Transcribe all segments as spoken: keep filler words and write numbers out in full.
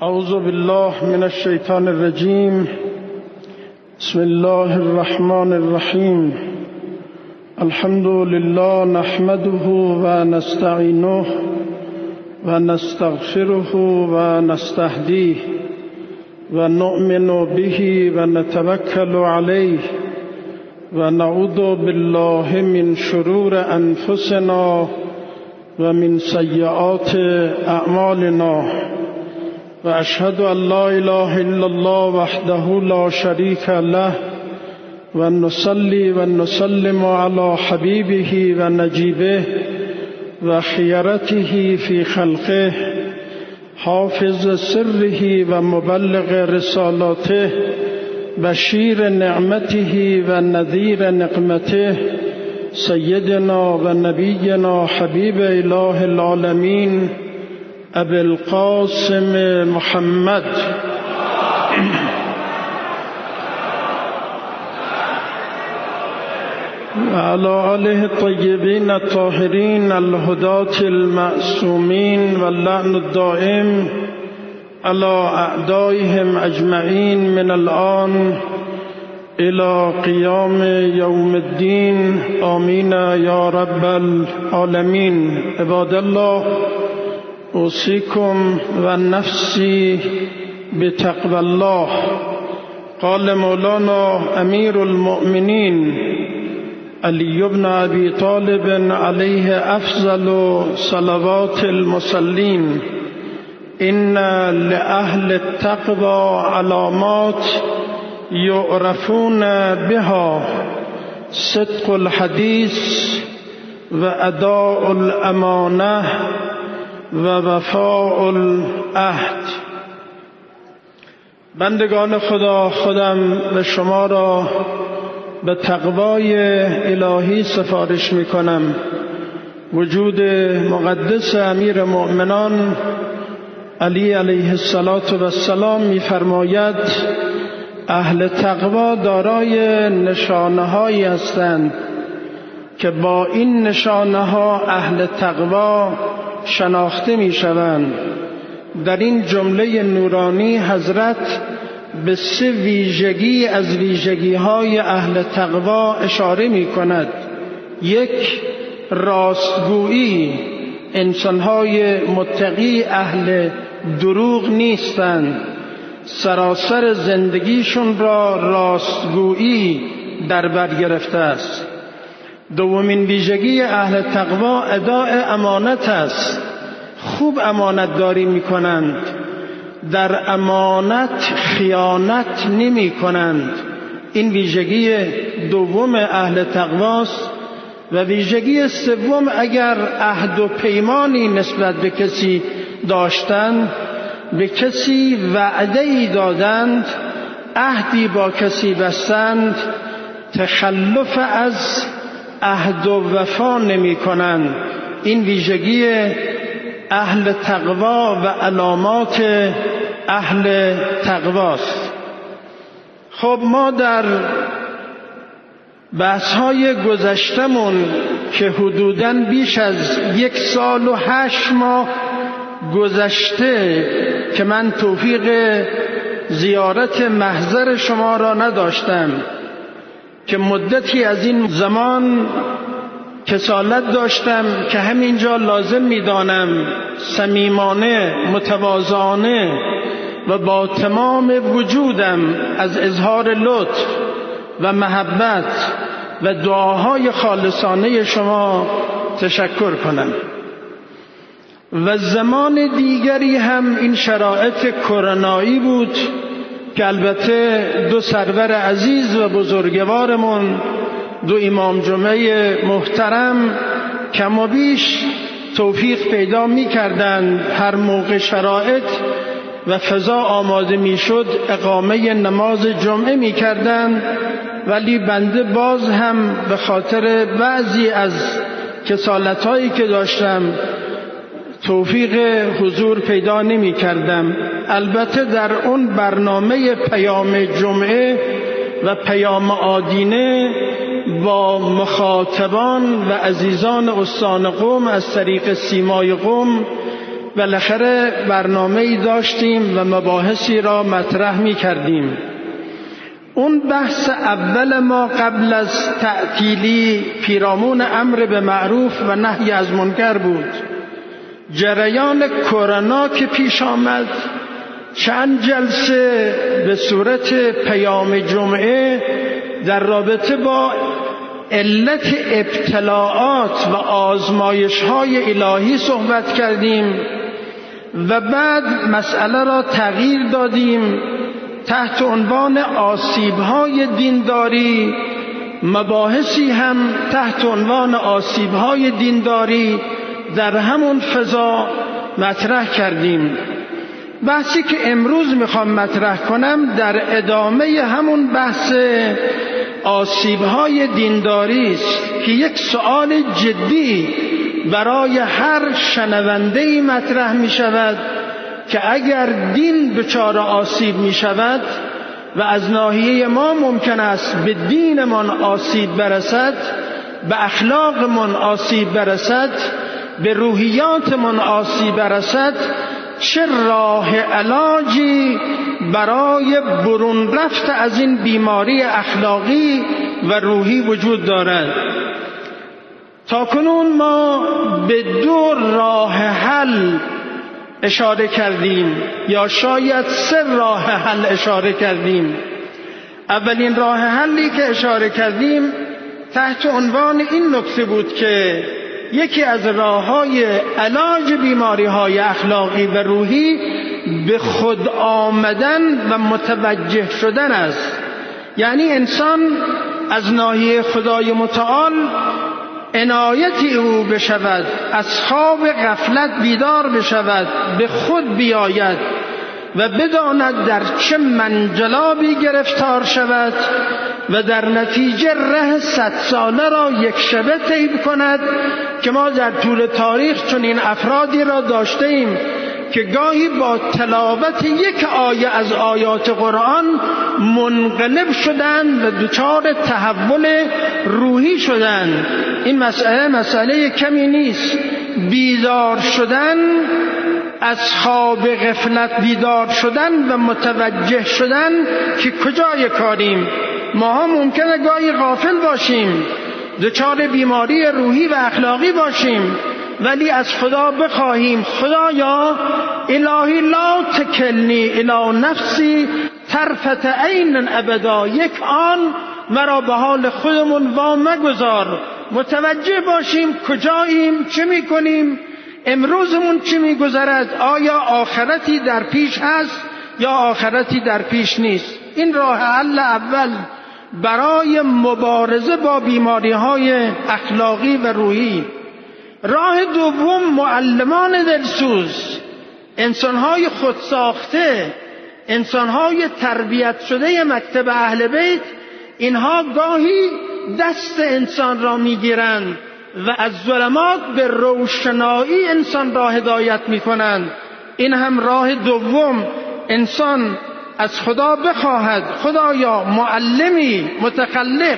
اعوذ بالله من الشیطان الرجیم. بسم الله الرحمن الرحیم. الحمد لله نحمده و نستعینه و نستغفره و نستهدیه و نؤمن به و نتوکل علیه و نعوذ بالله من شرور انفسنا و من سیئات اعمالنا و اشهد ان لا اله الا الله وحده لا شریک له و نصلی و نسلم علی حبیبه و نجیبه و خیرته فی خلقه حافظ سره و مبلغ رسالاته بشیر نعمته و نذیر نقمته سیدنا و نبینا حبیب اله العالمین ابی القاسم محمد و علی آله الطیبین الطاهرین الهداة المعصومین و اللعن الدائم علی اعدائهم اجمعین من الآن الى قیام یوم الدین. آمین یا رب العالمین. عباد الله، اوصیکم و نفسی بتقوى الله. قال مولانا امیر المؤمنین علی بن ابی طالب علیه افضل صلوات المصلین: ان لأهل التقوى علامات یعرفون بها صدق الحدیث و اداء الامانه و وفاء العهد. بندگان خدا، خودم و شما را به تقوای الهی سفارش می کنم. وجود مقدس امیر مؤمنان علی علیه السلام می فرماید اهل تقوا دارای نشانه هایی هستند که با این نشانه ها اهل تقوا شناخته می شوند. در این جمله نورانی حضرت به سه ویژگی از ویژگی های اهل تقوا اشاره می کند. یک، راستگویی. انسان های متقی اهل دروغ نیستند، سراسر زندگیشون را راستگویی در بر گرفته است. دومین ویژگی اهل تقوا اداء امانت است. خوب امانت داری می کنند، در امانت خیانت نمی کنند. این ویژگی دوم اهل تقواست. و ویژگی سوم، اگر عهد و پیمانی نسبت به کسی داشتند، به کسی وعده‌ای دادند، عهدی با کسی بستند، تخلف از عهد و وفا نمی کنند. این ویژگی اهل تقوا و علامات اهل تقواست. خب ما در بحث‌های گذشتمون که حدوداً بیش از یک سال و هشت ماه گذشته که من توفیق زیارت محضر شما را نداشتم، که مدتی از این زمان کسالت داشتم که همینجا لازم می‌دانم صمیمانه، متواضعانه و با تمام وجودم از اظهار لطف و محبت و دعاهای خالصانه شما تشکر کنم. و زمان دیگری هم این شرایط کرونایی بود که البته دو سرور عزیز و بزرگوارمون، دو امام جمعه محترم، کم و بیش توفیق پیدا می کردند هر موقع شرایط و فضا آماده می شد اقامه نماز جمعه می کردند. ولی بنده باز هم به خاطر بعضی از کسالت‌هایی که داشتم توفیق حضور پیدا نمی کردم. البته در اون برنامه پیام جمعه و پیام آدینه با مخاطبان و عزیزان استان قم از طریق سیمای قم بالاخره برنامه‌ای داشتیم و مباحثی را مطرح می‌کردیم. اون بحث اول ما قبل از تعطیلی پیرامون امر به معروف و نهی از منکر بود. جریان کرونا که پیش آمد، چند جلسه به صورت پیام جمعه در رابطه با علت ابتلاعات و آزمایش‌های الهی صحبت کردیم و بعد مسئله را تغییر دادیم تحت عنوان آسیب‌های دینداری. مباحثی هم تحت عنوان آسیب‌های دینداری در همون فضا مطرح کردیم. بحثی که امروز میخوام مطرح کنم در ادامه همون بحث آسیب‌های دینداری است که یک سؤال جدی برای هر شنونده‌ای مطرح می‌شود که اگر دین دچار آسیب می‌شود و از ناحیه ما ممکن است به دینمان آسیب برسد، به اخلاقمان آسیب برسد، به روحیاتمان آسیب برسد، چه راه علاجی برای برون رفت از این بیماری اخلاقی و روحی وجود دارد؟ تاکنون ما به دو راه حل اشاره کردیم یا شاید سه راه حل اشاره کردیم. اولین راه حلی که اشاره کردیم تحت عنوان این نکته بود که یکی از راه‌های علاج بیماری‌های اخلاقی و روحی به خود آمدن و متوجه شدن است. یعنی انسان از ناحیه خدای متعال عنایتی او بشود، از خواب غفلت بیدار بشود، به خود بیاید و بداند در چه منجلابی گرفتار شود و در نتیجه ره صد ساله را یک شبه طی کند که ما در طول تاریخ چون این افرادی را داشته ایم که گاهی با تلاوت یک آیه از آیات قرآن منقلب شدند و دچار تحول روحی شدند. این مسئله مسئله کمی نیست. بیدار شدن، از خواب غفلت بیدار شدن و متوجه شدن که کجای کاریم. ماها ممکنه گاهی غافل باشیم، دچار بیماری روحی و اخلاقی باشیم، ولی از خدا بخواهیم خدایا الهی لا تکلنی الی نفسی طرفت عین ابدا، یک آن مرا به حال خودمون وا مگذار. متوجه باشیم کجاییم، چه میکنیم، امروزمون چی میگذرد، آیا آخرتی در پیش هست یا آخرتی در پیش نیست. این راه حل اول برای مبارزه با بیماری‌های اخلاقی و روحی. راه دوم معلمان دلسوز، انسان‌های خودساخته، انسان‌های تربیت شده مکتب اهل بیت، اینها گاهی دست انسان را میگیرند و از ظلمات به روشنایی انسان را هدایت میکنند. این هم راه دوم، انسان از خدا بخواهد خدایا معلمی متخلق،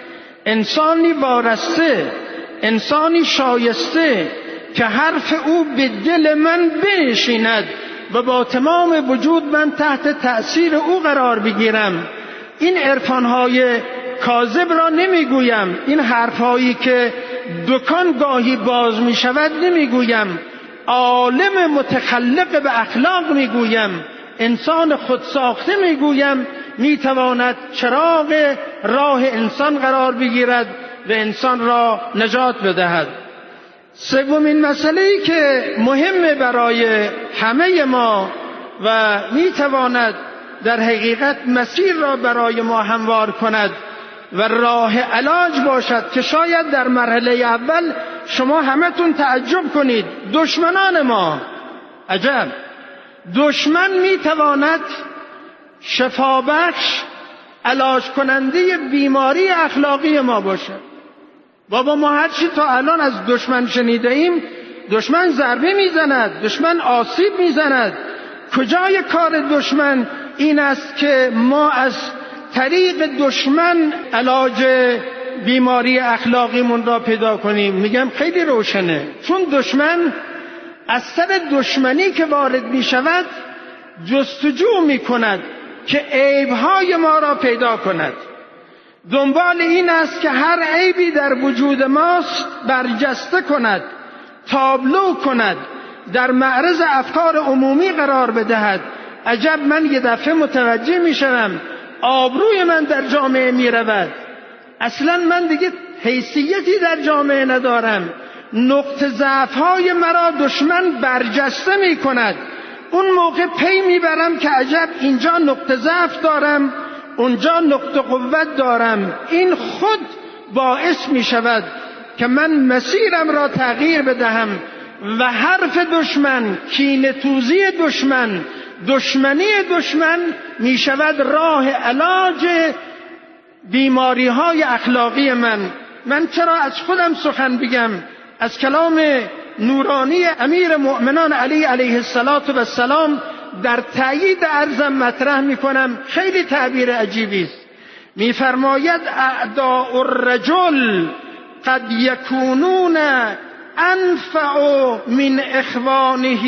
انسانی وارسته، انسانی شایسته که حرف او به دل من بنشیند و با تمام وجود من تحت تأثیر او قرار بگیرم. این عرفانهای کاذب را نمیگویم، این حرفهایی که دکان گاهی باز می شود نمیگویم، عالم متخلق به اخلاق میگویم، انسان خودساخته میگویم، میتواند چراغ راه انسان قرار بگیرد و انسان را نجات بدهد. سومین مسئله‌ای که مهمه برای همه ما و میتواند در حقیقت مسیر را برای ما هموار کند و راه علاج باشد که شاید در مرحله اول شما همتون تعجب کنید، دشمنان ما، عجب، دشمن میتواند شفابخش، علاج کننده بیماری اخلاقی ما باشد. بابا ما هرچی تا الان از دشمن شنیده ایم، دشمن ضربه میزند، دشمن آسیب میزند. کجای کار دشمن این است که ما از طریق دشمن علاج بیماری اخلاقیمون را پیدا کنیم؟ میگم خیلی روشنه، چون دشمن از سر دشمنی که وارد می شود جستجو می کند که عیبهای ما را پیدا کند. دنبال این است که هر عیبی در وجود ماست برجسته کند، تابلو کند، در معرض افکار عمومی قرار بدهد. عجب من یه دفعه متوجه می شدم آبروی من در جامعه می رود، اصلا من دیگه حیثیتی در جامعه ندارم. نقطه ضعف‌های مرا دشمن برجسته می کند. اون موقع پی میبرم که عجب اینجا نقطه ضعف دارم، اونجا نقطه قوت دارم. این خود باعث می شود که من مسیرم را تغییر بدهم و حرف دشمن، کینه توزی دشمن، دشمنی دشمن می شود راه علاج بیماری های اخلاقی من. من چرا از خودم سخن بگم؟ از کلام نورانی امیر مؤمنان علی علیه السلام در تأیید عرضم مطرح می کنم. خیلی تعبیر عجیبی است. می فرماید اعداء الرجل قد یکونون انفع من اخوانه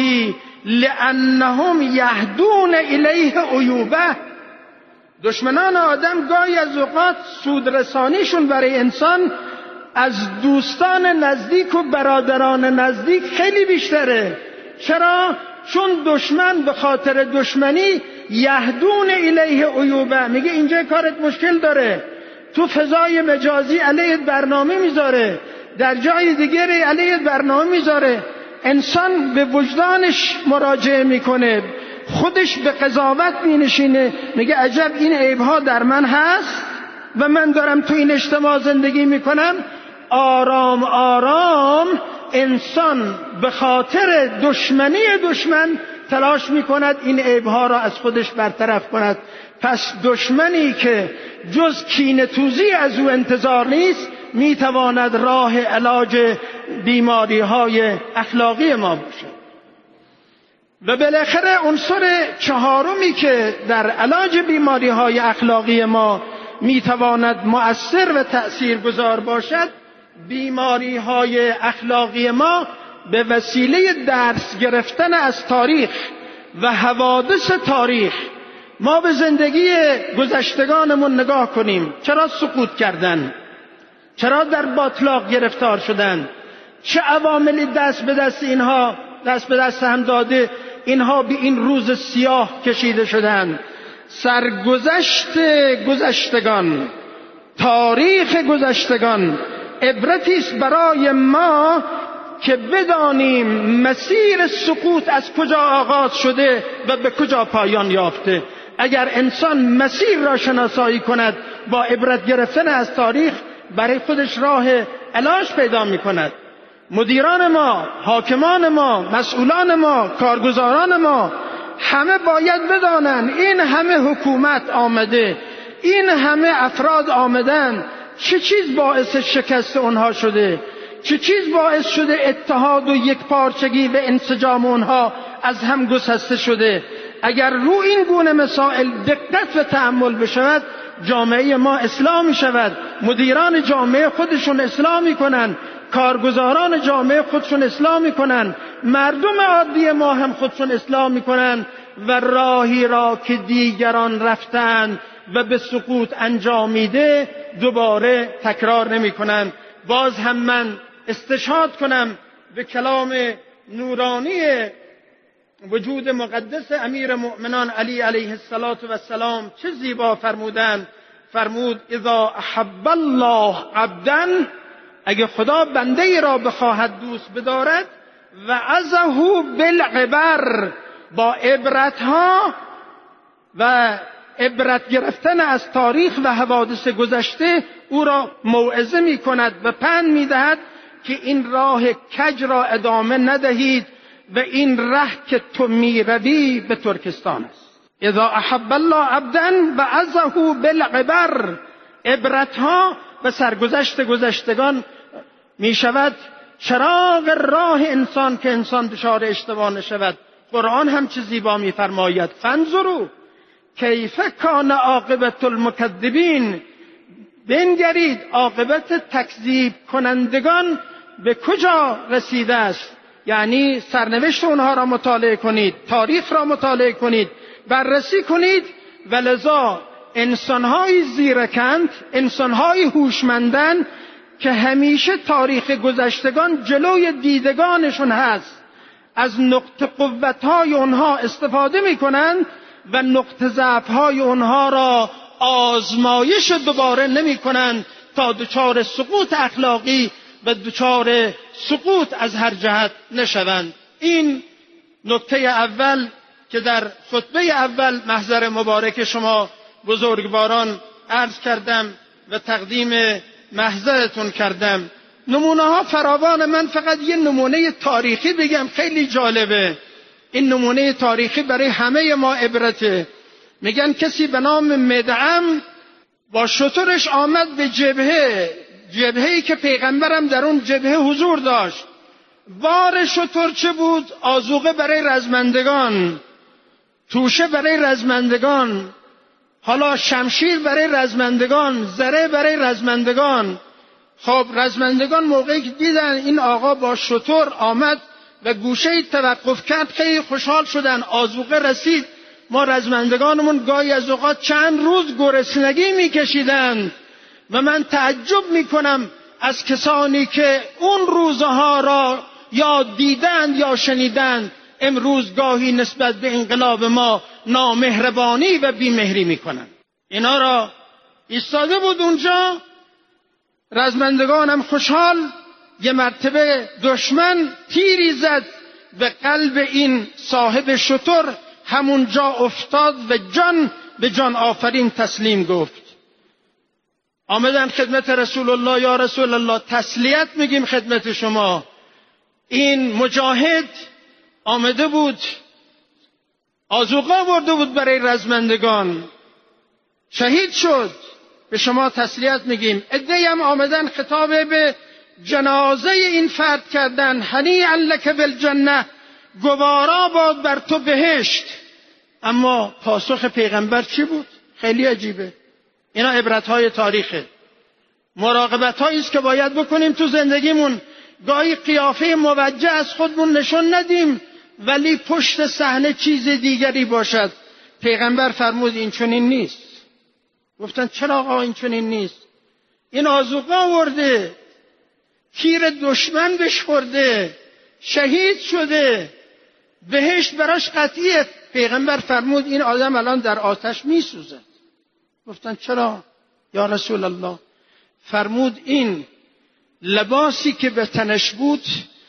لانهم یهدون الیه عیوبه. دشمنان آدم گاهی از اوقات سودرسانیشون برای انسان از دوستان نزدیک و برادران نزدیک خیلی بیشتره. چرا؟ چون دشمن به خاطر دشمنی یهدون الیه عیوبه، میگه اینجا کارت مشکل داره، تو فضای مجازی علیت برنامه میذاره، در جای دیگری علیت برنامه میذاره. انسان به وجدانش مراجعه میکنه، خودش به قضاوت مینشینه، میگه عجب این عیبها در من هست و من دارم تو این اجتماع زندگی میکنم. آرام آرام انسان به خاطر دشمنی دشمن تلاش میکند این عیبها را از خودش برطرف کند. پس دشمنی که جز کینه توزی از او انتظار نیست میتواند راه علاج بیماری های اخلاقی ما باشد. و بالاخره عنصر چهارمی که در علاج بیماری های اخلاقی ما میتواند مؤثر و تأثیرگذار باشد، بیماری های اخلاقی ما به وسیله درس گرفتن از تاریخ و حوادث تاریخ. ما به زندگی گذشتگانمون نگاه کنیم. چرا سقوط کردن؟ چرا در باطلاق گرفتار شدن؟ چه عواملی دست به دست اینها دست به دست هم داده اینها به این روز سیاه کشیده شدند؟ سرگذشت گذشتگان، تاریخ گذشتگان عبرتی است برای ما که بدانیم مسیر سقوط از کجا آغاز شده و به کجا پایان یافته. اگر انسان مسیر را شناسایی کند با عبرت گرفتن از تاریخ، برای خودش راه علاج پیدا می کند. مدیران ما، حاکمان ما، مسئولان ما، کارگزاران ما همه باید بدانند این همه حکومت آمده، این همه افراد آمدن، چه چیز باعث شکست اونها شده؟ چه چیز باعث شده اتحاد و یکپارچگی و انسجام اونها از هم گسسته شده؟ اگر رو این گونه مسائل دقت و تأمل بشود، جامعه ما اصلاح می شود. مدیران جامعه خودشون اصلاح می کنن، کارگزاران جامعه خودشون اصلاح می کنن، مردم عادی ما هم خودشون اصلاح می کنن و راهی را که دیگران رفتن و به سقوط انجامیده دوباره تکرار نمی کنن. باز هم من استشهاد کنم به کلام نورانی وجود مقدس امیر مؤمنان علی علیه السلام. چه زیبا فرمودن. فرمود اذا احب الله عبدا، اگه خدا بنده ای را بخواهد دوست بدارد، و عزه بالعبر، با عبرتها و عبرت گرفتن از تاریخ و حوادث گذشته او را موعظه می کند و پند می دهد که این راه کج را ادامه ندهید و این ره که تو می روی به ترکستان است. اذا احب الله عبدا و عزه بالعبر، عبرتها و سرگذشت گذشتگان می شود چراغ راه انسان که انسان دچار اشتباه نشود. قرآن هم چه زیبا می فرماید فانظروا کیف کان عاقبت المکذبین، بنگرید عاقبت تکذیب کنندگان به کجا رسیده است. یعنی سرنوشت اونها را مطالعه کنید، تاریخ را مطالعه کنید، بررسی کنید. ولذا انسان‌های زیرکند، انسان‌های هوشمندند که همیشه تاریخ گذشتگان جلوی دیدگانشون هست، از نقطه قوت‌های اونها استفاده می‌کنند و نقطه ضعف‌های اونها را آزمایش دوباره نمی‌کنند تا دچار سقوط اخلاقی و دچار سقوط از هر جهت نشوند. این نکته اول که در خطبه اول محضر مبارک شما بزرگواران عرض کردم و تقدیم محضرتون کردم. نمونه ها فراوان، من فقط یه نمونه تاریخی بگم خیلی جالبه. این نمونه تاریخی برای همه ما عبرته. میگن کسی به نام مدعم با شترش آمد به جبهه، جبهه‌ای که پیغمبرم در اون جبهه حضور داشت. بار شتر چه بود؟ آذوقه برای رزمندگان، توشه برای رزمندگان، حالا شمشیر برای رزمندگان، زره برای رزمندگان. خب رزمندگان موقعی که دیدن این آقا با شتر آمد و گوشه توقف کرد خیلی خوشحال شدن، آذوقه رسید. ما رزمندگانمون گاهی از اوقات چند روز گرسنگی میکشیدن و من تعجب میکنم از کسانی که اون روزها را یا دیدند یا شنیدند امروز گاهی نسبت به انقلاب ما نامهربانی و بیمهری میکنن. اینا را ایستاده بود اونجا، رزمندگانم خوشحال. یه مرتبه دشمن تیری زد به قلب این صاحب شتر، همونجا افتاد و جان به جان آفرین تسلیم گفت. آمدن خدمت رسول الله، یا رسول الله تسلیت میگیم خدمت شما، این مجاهد آمده بود آذوقه آورده بود برای رزمندگان، شهید شد، به شما تسلیت میگیم. عده‌ای هم آمدن خطاب به جنازه این فرد کردن، هنیئا لک بالجنه، گوارا باد بر تو بهشت. اما پاسخ پیغمبر چی بود؟ خیلی عجیبه. اینا عبرت‌های تاریخه، مراقبت‌هایی است که باید بکنیم تو زندگیمون. گاهی قیافه موجه از خودمون نشون ندیم ولی پشت صحنه چیز دیگری باشد. پیغمبر فرمود این چنین نیست. گفتن چرا آقا این چنین نیست؟ این آذوقه آورده، تیر دشمن بهش خورده، شهید شده، بهشت براش قطعیه. پیغمبر فرمود این آدم الان در آتش میسوزد. گفتن چرا یا رسول الله؟ فرمود این لباسی که به تنش بود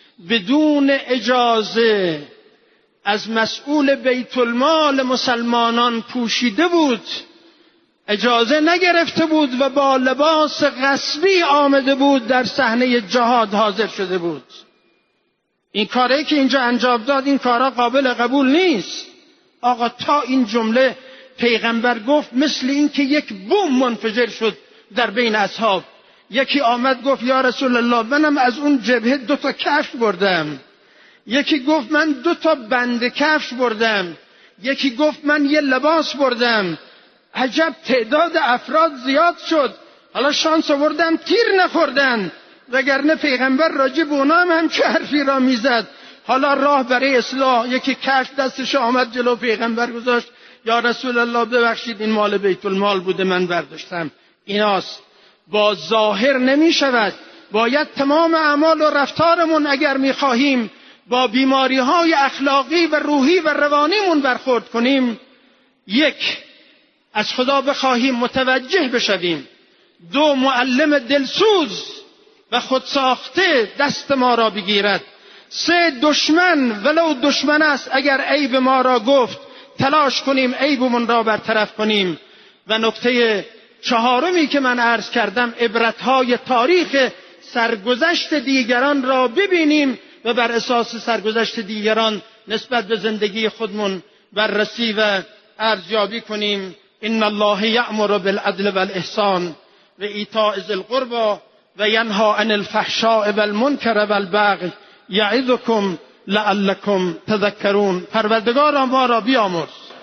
بدون اجازه از مسئول بیت المال مسلمانان پوشیده بود، اجازه نگرفته بود و با لباس غصبی آمده بود در صحنه جهاد حاضر شده بود. این کاری که اینجا انجام داد این کارا قابل قبول نیست. آقا تا این جمله پیغمبر گفت مثل این که یک بوم منفجر شد در بین اصحاب. یکی آمد گفت یا رسول الله منم از اون جبهه دو تا کفش بردم. یکی گفت من دو تا بند کفش بردم. یکی گفت من یه لباس بردم. عجب تعداد افراد زیاد شد. حالا شانس آوردم تیر نخوردن، وگرنه پیغمبر راجع به اونا هم همچه حرفی را میزد. حالا راه برای اصلاح، یکی کفش دستش آمد جلو پیغمبر گذاشت، یا رسول الله ببخشید این مال بیت المال بوده من برداشتم. ایناست. با ظاهر نمی شود. باید تمام اعمال و رفتارمون اگر می خواهیم با بیماری های اخلاقی و روحی و روانیمون برخورد کنیم، یک، از خدا بخواهیم متوجه بشویم. دو، معلم دلسوز و خودساخته دست ما را بگیرد. سه، دشمن ولو دشمن است اگر عیب ما را گفت تلاش کنیم عیبمون را برطرف کنیم. و نکته چهارمی که من عرض کردم، عبرتهای تاریخ سرگذشت دیگران را ببینیم و بر اساس سرگذشت دیگران نسبت به زندگی خودمون بررسی و ارزیابی کنیم. ان الله یأمر بالعدل والاحسان و ایتاء ذی القربى و ینهی عن الفحشاء والمنکر والبغی یعظکم لعلکم تذکرون. پروردگار ما را بیامرز،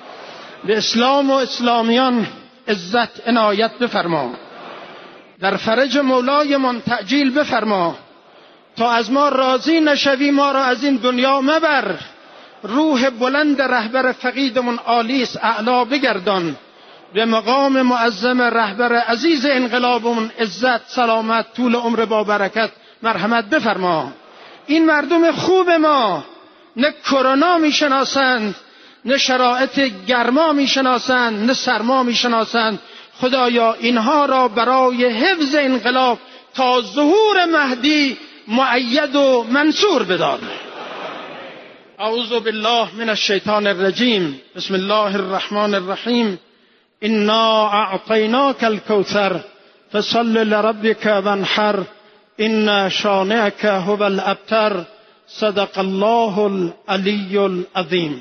به اسلام و اسلامیان عزت عنایت بفرما، در فرج مولای من تعجیل بفرما، تا از ما راضی نشوی ما را از این دنیا مبر. روح بلند رهبر فقیدمون آلیس اعلا بگردان، به مقام معظم رهبر عزیز انقلابمون عزت سلامت طول عمر با برکت مرحمت بفرما. این مردم خوب ما نه کرونا میشناسند، نه شرایط گرما میشناسند، نه سرما میشناسند. خدایا اینها را برای حفظ انقلاب تا ظهور مهدی مؤید و منصور بدار. اعوذ بالله من الشیطان الرجیم. بسم الله الرحمن الرحیم. انا اعطیناک الکوثر فصل لربک وانحر ان شانئک هو الابتر. صدق الله العلی العظیم.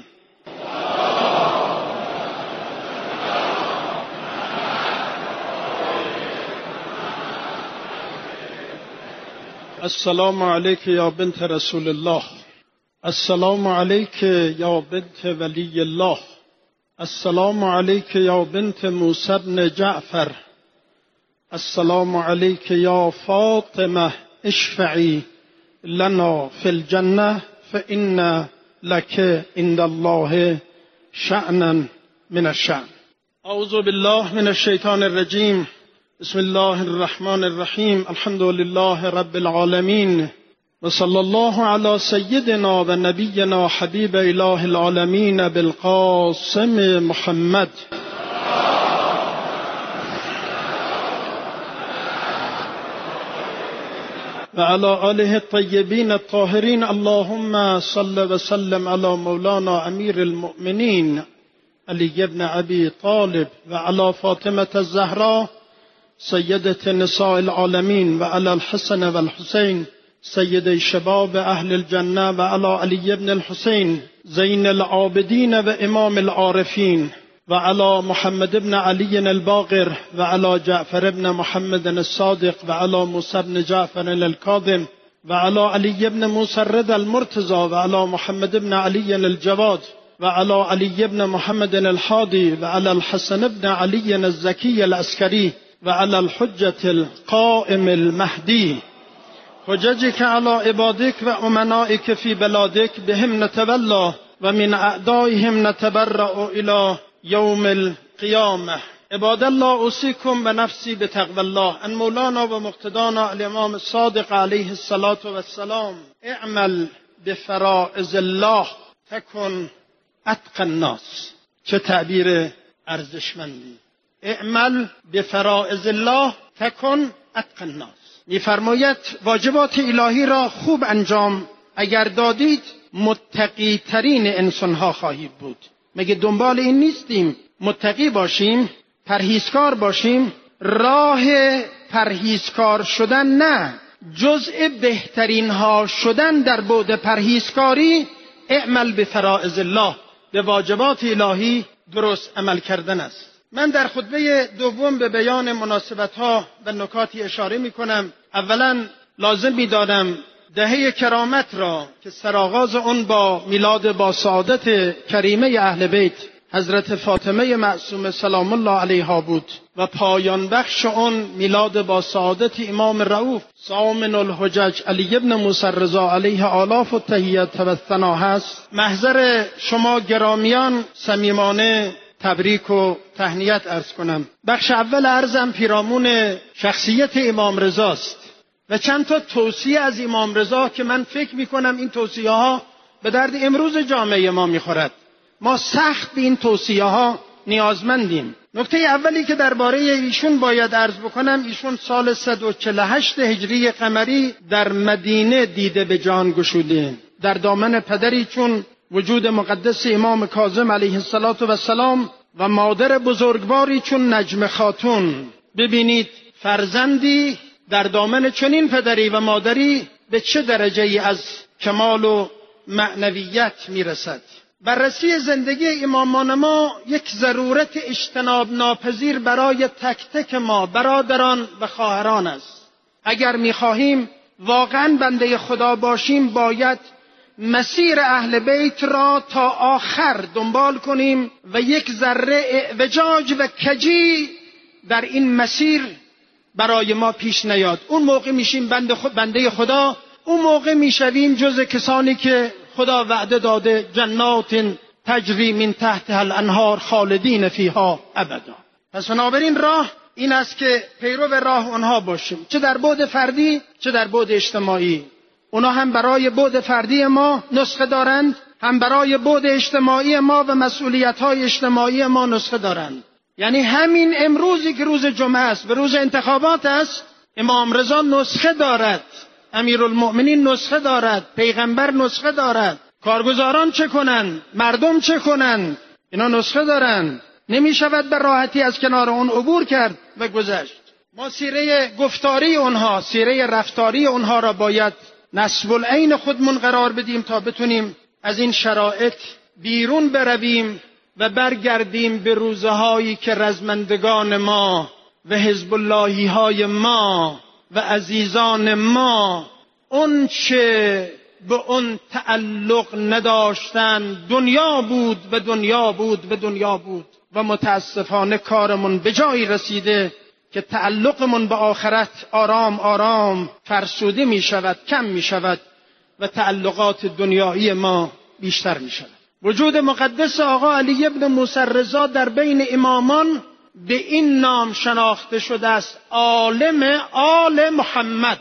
السلام علیک یا بنت رسول الله. السلام علیک یا بنت ولی الله. السلام علیک یا بنت موسی بن جعفر. السلام علیک یا فاطمه اشفعی لنا فی الجنه فإن لک عند الله شأنا من الشأن. اعوذ بالله من الشیطان الرجیم. بسم الله الرحمن الرحیم. الحمد لله رب العالمین و صلی الله علی سیدنا و نبینا حبیب اله العالمین بالقاسم محمد. و علی آله الطیبین الطاهرین. اللهم صل و سلم علی مولانا امیر المؤمنین علی بن ابی طالب و علی فاطمه الزهرا سیدة نساء العالمین و علی الحسن و الحسین سید شباب اهل الجنه و علی علی بن الحسین زین العابدین و امام العارفین و علی محمد بن علی الباقر و علی جعفر بن محمد الصادق و علی موسی بن جعفر الکاظم و علی علی بن موسی الرضا المرتضی و علی محمد بن علی الجواد و علی علی بن محمد الحادی و علی الحسن بن علی الزکی العسکری و علی الحجة القائم المهدی. حججك على عبادك و امنائك في بلادك بهم نتولى و من اعدائهم نتبرأ الى يوم القيامة. عباد الله اوصيكم و نفسي بتقوى الله. ان مولانا و مقتدانا الامام الصادق عليه الصلاة والسلام اعمل بفرائض الله تكن اتقى الناس. چه تعبیر ارزشمندی. اعمل بفرائض الله تکن اتقى الناس. می‌فرماید واجبات الهی را خوب انجام اگر دادید متقی ترین انسان‌ها خواهید بود. مگه دنبال این نیستیم متقی باشیم، پرهیزکار باشیم؟ راه پرهیزکار شدن نه، جزء بهترین ها شدن در بعد پرهیزکاری اعمل بفرائض الله، به واجبات الهی درست عمل کردن است. من در خطبه دوم به بیان مناسبت‌ها و نکاتی اشاره می‌کنم. اولا لازم می‌دانم دهه کرامت را که سرآغاز آن با میلاد با سعادت کریمه اهل بیت حضرت فاطمه معصومه سلام الله علیها بود و پایان بخش آن میلاد با سعادت امام رؤوف ضامن الحجج علی بن موسی الرضا علیه آلاف و تحیت و ثنا هست. محضر شما گرامیان صمیمانه تبریک و تهنیت عرض کنم. بخش اول عرضم پیرامون شخصیت امام رضا است و چند تا توصیه از امام رضا که من فکر میکنم این توصیه ها به درد امروز جامعه ما میخورد. ما سخت به این توصیه ها نیازمندیم. نکته اولی که درباره ایشون باید عرض بکنم، ایشون سال صد و چهل و هشت هجری قمری در مدینه دیده به جان گشوده. در دامن پدری چون وجود مقدس امام کاظم علیه السلام و مادر بزرگواری چون نجم خاتون. ببینید فرزندی در دامن چنین پدری و مادری به چه درجه ای از کمال و معنویت میرسد. بررسی زندگی امامان ما یک ضرورت اجتناب ناپذیر برای تک تک ما برادران و خواهران است. اگر میخواهیم واقعا بنده خدا باشیم باید مسیر اهل بیت را تا آخر دنبال کنیم و یک ذره اعوجاج و کجی در این مسیر برای ما پیش نیاد. اون موقع میشیم بنده, خود بنده خدا اون موقع میشویم جز کسانی که خدا وعده داده جنات تجری من تحتها الانهار خالدین فیها ابدا. پس بنابراین راه این است که پیرو راه اونها باشیم، چه در بعد فردی چه در بعد اجتماعی. اونا هم برای بعد فردی ما نسخه دارند، هم برای بعد اجتماعی ما و مسئولیت‌های اجتماعی ما نسخه دارند. یعنی همین امروزی که روز جمعه است و روز انتخابات است، امام رضا نسخه دارد، امیرالمؤمنین نسخه دارد، پیغمبر نسخه دارد، کارگزاران چه کنند، مردم چه کنند، اینا نسخه دارند. نمی شود به راحتی از کنار اون عبور کرد و گذشت. ما سیره گفتاری اونها، سیره رفتاری اونها را باید نصب العین خودمون قرار بدیم تا بتونیم از این شرایط بیرون برویم و برگردیم به روزهایی که رزمندگان ما و حزب اللهی های ما و عزیزان ما اون چه به اون تعلق نداشتن دنیا بود و دنیا بود و دنیا بود و متاسفانه کارمون به جایی رسیده که تعلقمون به آخرت آرام آرام فرسوده می شود، کم می شود و تعلقات دنیایی ما بیشتر می شود. وجود مقدس آقا علی ابن موسی رضا در بین امامان به این نام شناخته شده است: عالم آل محمد.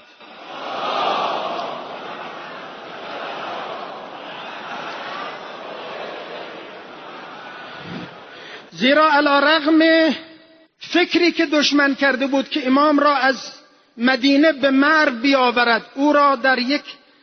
زیرا علی‌رغم فکری که دشمن کرده بود که امام را از مدینه به مرو بیاورد، او را در یک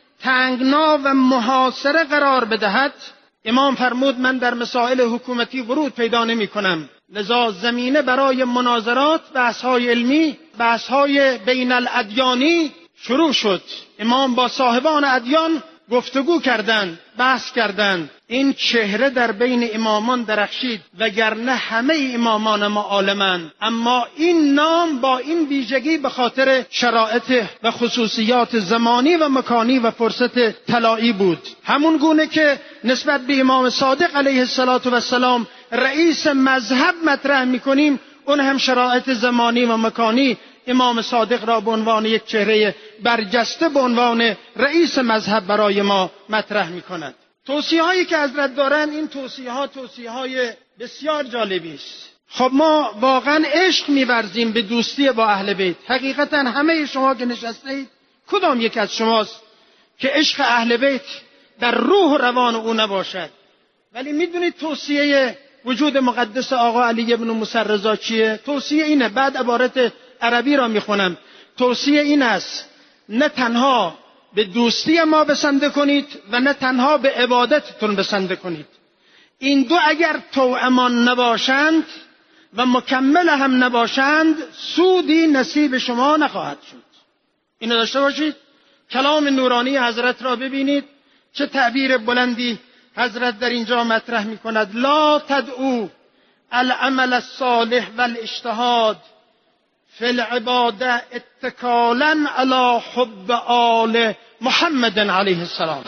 تنگنا و محاصره قرار بدهد، امام فرمود من در مسائل حکومتی ورود پیدا نمی کنم، لذا زمینه برای مناظرات، بحث‌های علمی، بحث‌های بین الادیانی شروع شد. امام با صاحبان ادیان گفتگو کردند، بحث کردند. این چهره در بین امامان درخشید، وگرنه همه امامان ما عالمند، اما این نام با این ویژگی به خاطر شرایط و خصوصیات زمانی و مکانی و فرصت طلایی بود. همون گونه که نسبت به امام صادق علیه السلام رئیس مذهب مطرح میکنیم، اون هم شرایط زمانی و مکانی امام صادق را به عنوان یک چهره برجسته به عنوان رئیس مذهب برای ما مطرح میکند. توصیه هایی که حضرت دارن، این توصیه ها توصیه های بسیار جالبی است. خب ما واقعا عشق می‌ورزیم به دوستی با اهل بیت. حقیقتا همه شما که نشستید، کدام یک از شماست که عشق اهل بیت در روح و روان او نباشد؟ ولی میدونید توصیه وجود مقدس آقا علی ابن موسی رضا چیه؟ توصیه اینه، بعد عبارت عربی را میخونم. توصیه این است: نه تنها به دوستی ما بسنده کنید و نه تنها به عبادتتون بسنده کنید. این دو اگر توامان نباشند و مکمل هم نباشند، سودی نصیب شما نخواهد شد. اینو داشته باشید. کلام نورانی حضرت را ببینید، چه تعبیر بلندی حضرت در اینجا مطرح میکند: لا تدعو العمل الصالح والاجتهاد فی العباده اتکالا علی حب آل محمد علیه السلام.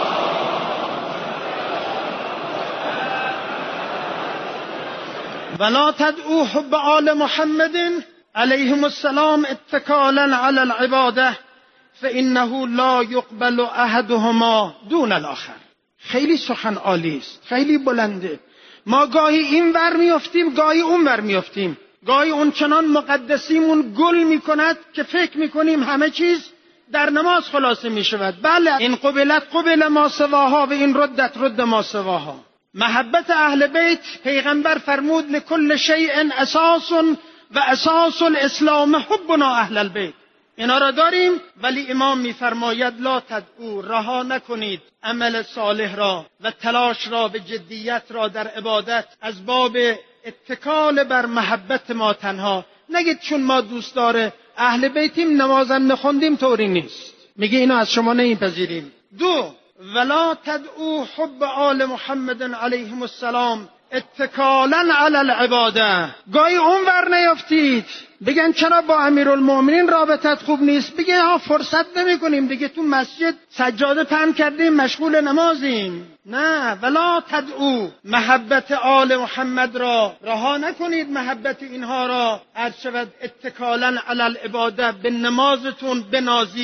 ولا تدعو حب آل محمد علیهم السلام اتکالا علی العباده فانه لا یقبل احدهما دون الاخر. خیلی سخن عالی است، خیلی بلنده. ما گاهی این ور میافتیم، گاهی اون ور میافتیم. گاهی اون چنان مقدسیمون گل میکند که فکر میکنیم همه چیز در نماز خلاصه میشود. بله، این قبلت قبل ما سواها و این ردت رد ما سواها. محبت اهل بیت، پیغمبر فرمود لکل شیء اساس و اساس الاسلام حبنا اهل البیت. اینا را داریم، ولی امام میفرماید لا تدعو، رها نکنید عمل صالح را و تلاش را به جدیت را در عبادت از باب اتکال بر محبت ما تنها. نگید چون ما دوستدار اهل بیتیم نمازم نخوندیم طوری نیست. میگه اینو از شما نمیپذیریم. دو، ولا تدعو حب آل محمد علیهم السلام اتکالا علی العباده. گاهی اون ور نیافتید بگن چرا با امیرالمؤمنین رابطت خوب نیست؟ بگه ها فرصت نمی کنیم دیگه، تو مسجد سجاده پهن کردیم مشغول نمازیم. نه، ولا تدعو، محبت آل محمد را رها نکنید، محبت اینها را عرض شود اتکالا علی العباده، به نمازتون بنازید،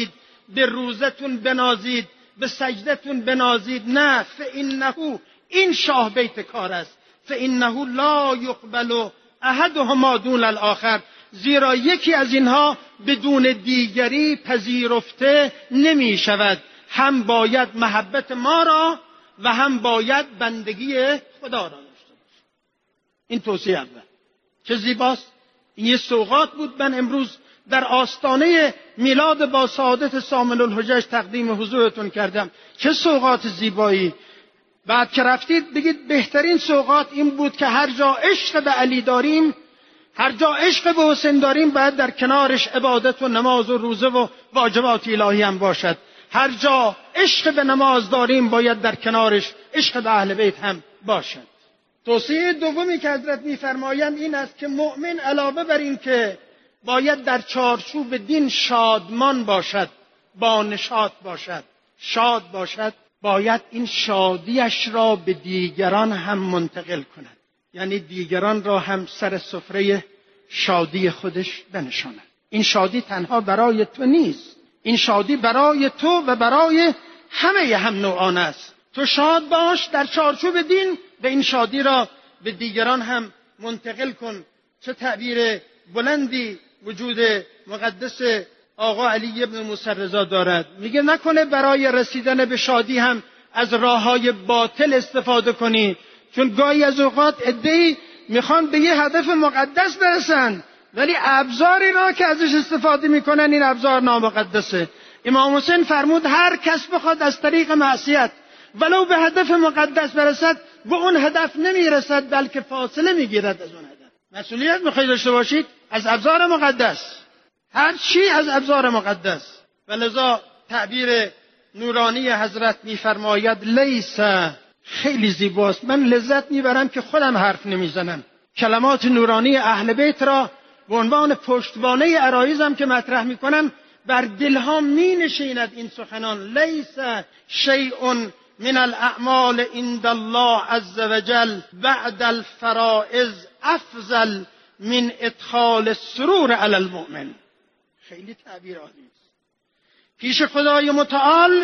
به روزتون بنازید، به سجدتون بنازید. نه، فانه، این شاه بیت کار است، فانه لا یقبل احدهما دون الاخر، زیرا یکی از اینها بدون دیگری پذیرفته نمی شود. هم باید محبت ما را و هم باید بندگی خدا را داشته باشه. این توصیه اول. چه زیباست. این یه سوغات بود من امروز در آستانه میلاد با سعادت سامن الحجج تقدیم حضورتون کردم. چه سوغات زیبایی. بعد که رفتید بگید بهترین سوغات این بود که هر جا عشق به علی داریم، هر جا عشق به حسین داریم، باید در کنارش عبادت و نماز و روزه و واجبات الهی هم باشد. هر جا عشق به نماز داریم باید در کنارش عشق به اهل بیت هم باشد. توصیه دومی که حضرت می‌فرمایند این است که مؤمن علاوه بر این که باید در چارچوب دین شادمان باشد، با نشاط باشد، شاد باشد، باید این شادیش را به دیگران هم منتقل کند. یعنی دیگران را هم سر سفره شادی خودش بنشاند. این شادی تنها برای تو نیست، این شادی برای تو و برای همه هم نوعان است. تو شاد باش در چارچوب دین و این شادی را به دیگران هم منتقل کن. چه تعبیر بلندی وجود مقدس آقا علی ابن موسی رضا دارد. میگه نکنه برای رسیدن به شادی هم از راههای باطل استفاده کنی، چون گاهی از اوقات عده‌ای میخوان به یه هدف مقدس برسن ولی ابزاری را که ازش استفاده میکنن این ابزار نامقدسه. امام حسین فرمود هر کس بخواد از طریق معصیت ولو به هدف مقدس برسد به اون هدف نمیرسد بلکه فاصله میگیرد از اون هدف. مسئولیت میخواید داشته باشید از ابزار مقدس، هر چی از ابزار مقدس. ولذا تعبیر نورانی حضرت میفرماید لیس، خیلی زیباست، من لذت میبرم که خودم حرف نمیزنم. کلمات نورانی اهل بیت را به عنوان پشتوانه عرایزم که مطرح میکنم بر دلها می نشیند این سخنان. لیس شیء من الاعمال عند الله عز وجل بعد الفرائض افضل من ادخال السرور علی المؤمن. خیلی تعبیر عالی است. پیش خدای متعال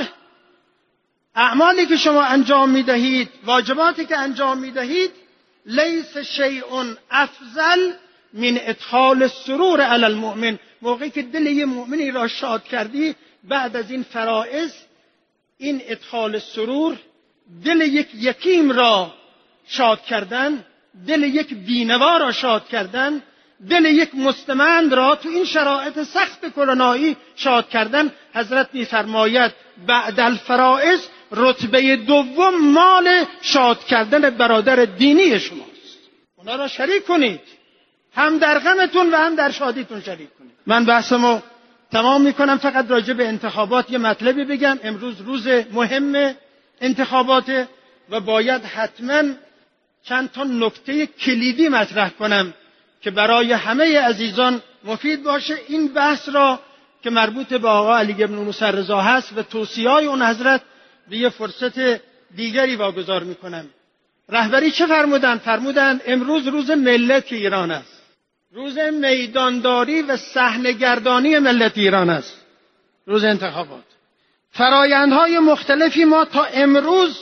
اعمالی که شما انجام میدهید، واجباتی که انجام میدهید، لیس شیء افضل من ادخال السرور علی المؤمن. موقعی که دل یه مؤمنی را شاد کردی بعد از این فرائض، این ادخال سرور، دل یک یتیم را شاد کردن، دل یک بینوا را شاد کردن، دل یک مستمند را تو این شرایط سخت کرونایی شاد کردن. حضرت می‌فرماید بعد الفرائض رتبه دوم مال شاد کردن برادر دینی شماست. اونا را شریک کنید، هم در غمتون و هم در شادیتون شریک کنید. من بحثمو تمام میکنم، فقط راجع به انتخابات یه مطلبی بگم. امروز روز مهم انتخاباته و باید حتما چند تا نکته کلیدی مطرح کنم که برای همه عزیزان مفید باشه. این بحث را که مربوط به آقا علی ابن موسی رضا هست و توصیه‌های اون حضرت به یه فرصت دیگری واگذار میکنم. رهبری چه فرمودن؟ فرمودن امروز روز ملت ایران است، روز میدانداری و صحنه‌گردانی ملت ایران است، روز انتخابات. فرایندهای مختلفی ما تا امروز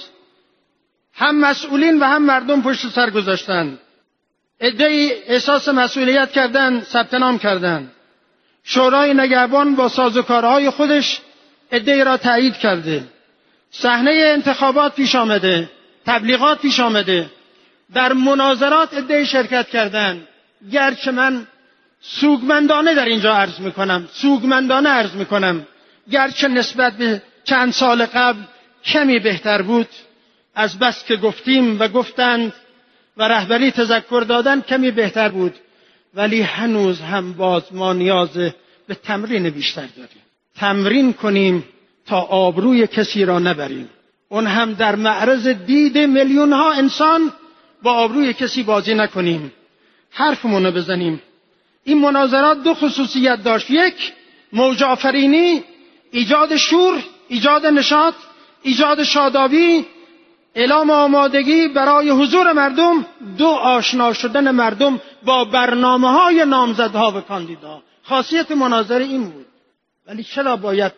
هم مسئولین و هم مردم پشت سر گذاشتن. عده‌ای احساس مسئولیت کردن، ثبت نام کردن. شورای نگهبان با سازوکارهای خودش عده‌ای را تایید کرده. صحنه انتخابات پیش آمده، تبلیغات پیش آمده، در مناظرات عده‌ای شرکت کردن. گرچه من سوگمندانه در اینجا عرض میکنم، سوگمندانه عرض میکنم، گرچه نسبت به چند سال قبل کمی بهتر بود، از بس که گفتیم و گفتند و رهبری تذکر دادن کمی بهتر بود، ولی هنوز هم باز ما نیاز به تمرین بیشتر داریم. تمرین کنیم تا آبروی کسی را نبریم، اون هم در معرض دید میلیون ها انسان با آبروی کسی بازی نکنیم، حرفمونو بزنیم. این مناظرات دو خصوصیت داشت: یک، موج آفرینی، ایجاد شور، ایجاد نشاط، ایجاد شادابی، اعلام آمادگی برای حضور مردم. دو، آشنا شدن مردم با برنامه‌های نامزدها و کاندیداها. خاصیت مناظره این بود. ولی چرا باید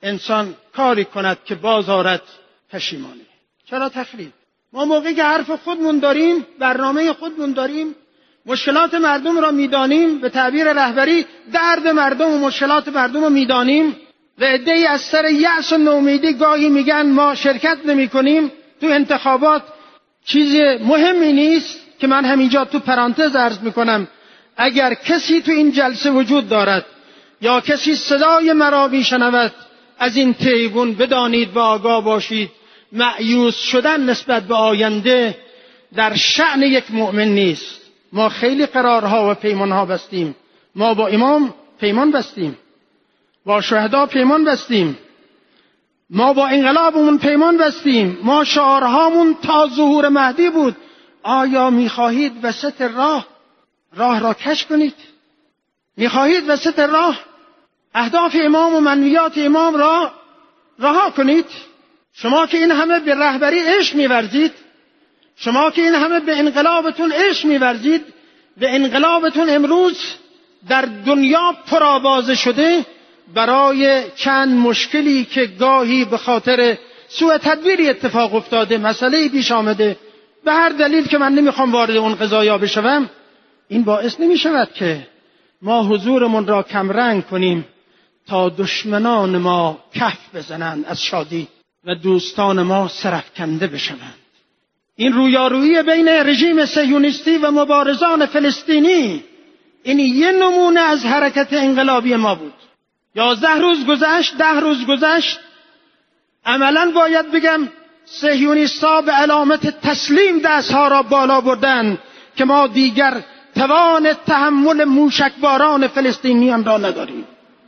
انسان کاری کند که باز آرد پشیمانی. چرا تخریب؟ ما موقعی که حرف خودمون داریم، برنامه خودمون داریم، مشکلات مردم را میدانیم، به تعبیر رهبری درد مردم و مشکلات مردم را میدانیم و عده‌ای از سر یأس و نومیدی گاهی میگن ما شرکت نمی کنیم تو انتخابات. چیز مهمی نیست که من همینجا تو پرانتز عرض میکنم، اگر کسی تو این جلسه وجود دارد یا کسی صدای مرا میشنود از این تریبون، بدانید و آگاه باشید مأیوس شدن نسبت به آینده در شأن یک مؤمن نیست. ما خیلی قرارها و پیمانها بستیم، ما با امام پیمان بستیم، با شهدا پیمان بستیم، ما با انقلابمون پیمان بستیم، ما شعارهامون تا ظهور مهدی بود. آیا میخواهید وسط راه راه را کش کنید؟ میخواهید وسط راه اهداف امام و منویات امام را رها کنید؟ شما که این همه به رهبری عشق می‌ورزید، شما که این همه به انقلابتون عشق می‌ورزید، به انقلابتون امروز در دنیا پرآوازه شده برای چند مشکلی که گاهی به خاطر سوء تدبیری اتفاق افتاده، مسئله پیش آمده، به هر دلیل که من نمیخوام وارد اون قضایا بشوم، این باعث نمیشود که ما حضورمون را کمرنگ کنیم تا دشمنان ما کف بزنند از شادی و دوستان ما سرفکنده بشوند. این رویارویی بین رژیم صهیونیستی و مبارزان فلسطینی، این یه نمونه از حرکت انقلابی ما بود. یازده روز گذشت، ده روز گذشت، عملاً باید بگم صهیونیست‌ها به علامت تسلیم دستها را بالا بردن که ما دیگر توان تحمل موشکباران فلسطینیان را نداریم.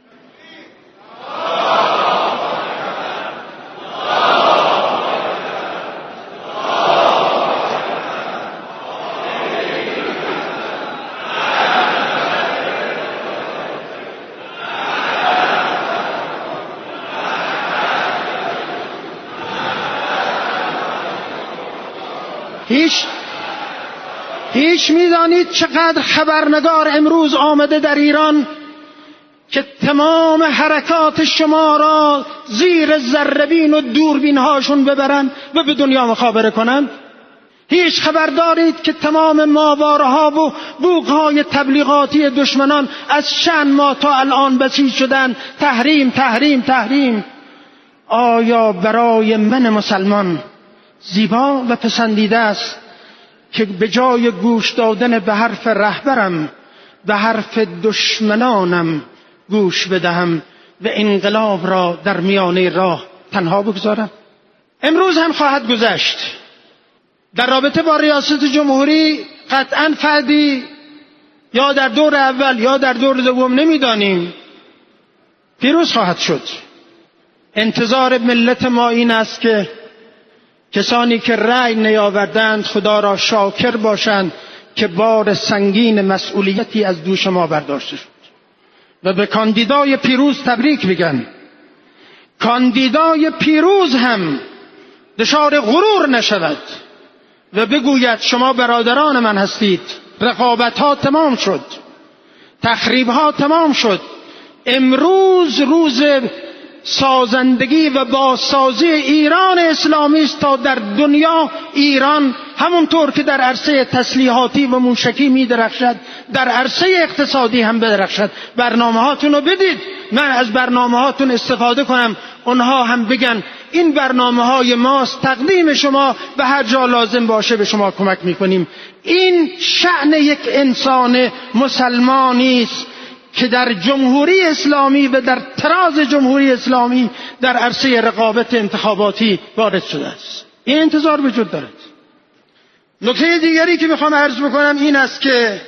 هیچ هیچ میدانید چقدر خبرنگار امروز آمده در ایران که تمام حرکات شما را زیر ذره‌بین و دوربین هاشون ببرن و به دنیا مخابره کنند؟ هیچ خبر دارید که تمام ماوارها و بوقهای تبلیغاتی دشمنان از چند ماه تا الان بسیج شدن؟ تحریم تحریم تحریم. آیا برای من مسلمان زیبا و پسندیده است که به جای گوش دادن به حرف رهبرم به حرف دشمنانم گوش بدهم و انقلاب را در میانه راه تنها بگذارم؟ امروز هم خواهد گذشت. در رابطه با ریاست جمهوری قطعاً فردی یا در دور اول یا در دور دوم نمیدانیم پیروز خواهد شد. انتظار ملت ما این است که کسانی که رأی نیاوردند خدا را شاکر باشند که بار سنگین مسئولیتی از دوش ما برداشته شد و به کاندیدای پیروز تبریک بگن. کاندیدای پیروز هم دچار غرور نشود و بگوید شما برادران من هستید، رقابت ها تمام شد، تخریب ها تمام شد، امروز روز سازندگی و بازسازی ایران اسلامی است تا در دنیا ایران همونطور که در عرصه تسلیحاتی و موشکی می درخشد در عرصه اقتصادی هم بدرخشد. برنامه هاتون رو بدید، من از برنامه هاتون استفاده کنم، اونها هم بگن این برنامه های ماست، تقدیم شما به هر جا لازم باشه به شما کمک میکنیم. این شأن یک انسان مسلمانی است که در جمهوری اسلامی و در تراز جمهوری اسلامی در عرصه رقابت انتخاباتی وارد شده است. این انتظار وجود دارد. نکته دیگری که میخوام عرض بکنم این است که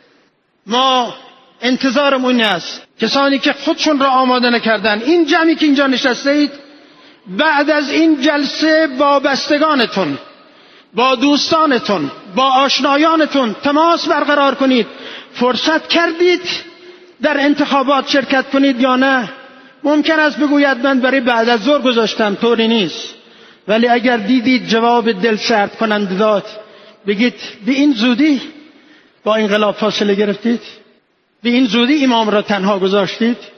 ما انتظارمون است کسانی که خودشون را آماده نکردن، این جمعی که اینجا نشسته اید، بعد از این جلسه با بستگانتون، با دوستانتون، با آشنایانتون تماس برقرار کنید. فرصت کردید در انتخابات شرکت کنید یا نه؟ ممکن است بگوید من برای بعد از ظهر گذاشتم، طوری نیست. ولی اگر دیدید جواب دل سرد کننده داد، بگید به این زودی با انقلاب فاصله گرفتید، به این زودی امام را تنها گذاشتید،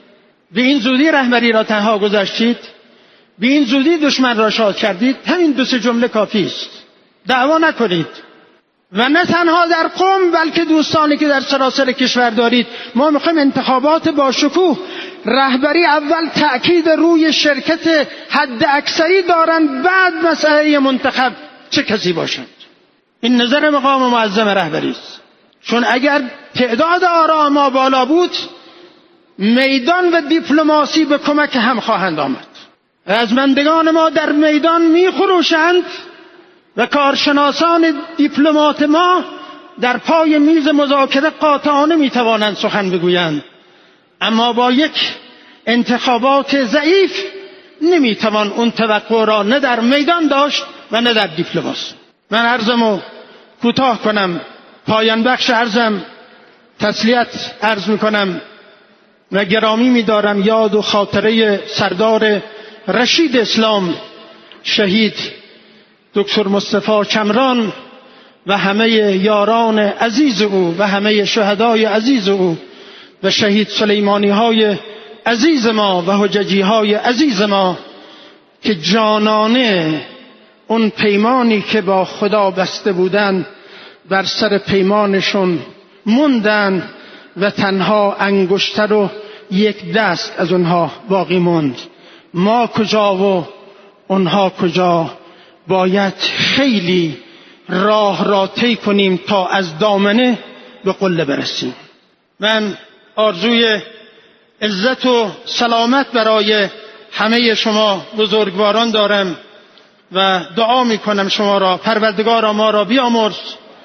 به این زودی رهبری را تنها گذاشتید، به این زودی دشمن را شاد کردید. همین دو سه جمله کافی است. دعوا نکنید و نه تنها در قم بلکه دوستانی که در سراسر کشور دارید. ما میخوایم انتخابات با شکوه. رهبری اول تأکید روی شرکت حد اکثری دارند، بعد مسئله منتخب چه کسی باشند. این نظر مقام معظم رهبری است. چون اگر تعداد آرا ما بالا بود، میدان و دیپلماسی به کمک هم خواهند آمد. رزمندگان ما در میدان میخروشند و کارشناسان دیپلمات ما در پای میز مذاکره قاطعانه میتوانند سخن بگویند، اما با یک انتخابات ضعیف نمیتوان اون توقع را نه در میدان داشت و نه در دیپلماسی. من عرضمو کوتاه کنم، پایان بخش عرضم تسلیت عرض میکنم و گرامی میدارم یاد و خاطره سردار رشید اسلام شهید دکتر مصطفی کمران و همه یاران عزیز او و همه شهدای عزیز او و شهید سلیمانی های عزیز ما و حججی های عزیز ما که جانانه اون پیمانی که با خدا بسته بودند بر سر پیمانشون موندن و تنها انگشتر و یک دست از اونها باقی موند. ما کجا و اونها کجا؟ باید خیلی راه را طی کنیم تا از دامنه به قله برسیم. من آرزوی عزت و سلامت برای همه شما بزرگواران دارم و دعا میکنم شما را پروردگار ما را بیامرز،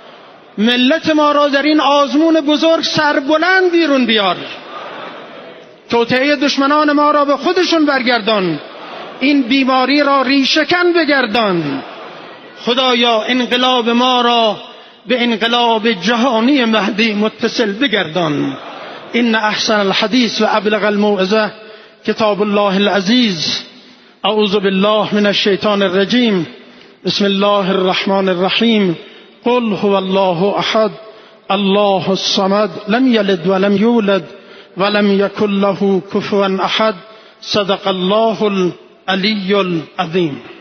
ملت ما را در این آزمون بزرگ سربلند بیرون بیار، توطئه دشمنان ما را به خودشون برگردان، این بیماری را ریشه‌کن بگردان. خدایا انقلاب ما را به انقلاب جهانی مهدی متصل بگردان. ان احسن الحدیث و ابلغ الموعظه کتاب الله العزیز. اعوذ بالله من الشیطان الرجیم. بسم الله الرحمن الرحیم. قل هو الله احد الله الصمد لم یلد ولم یولد ولم یکن له کفوا احد. صدق الله العلی العظیم.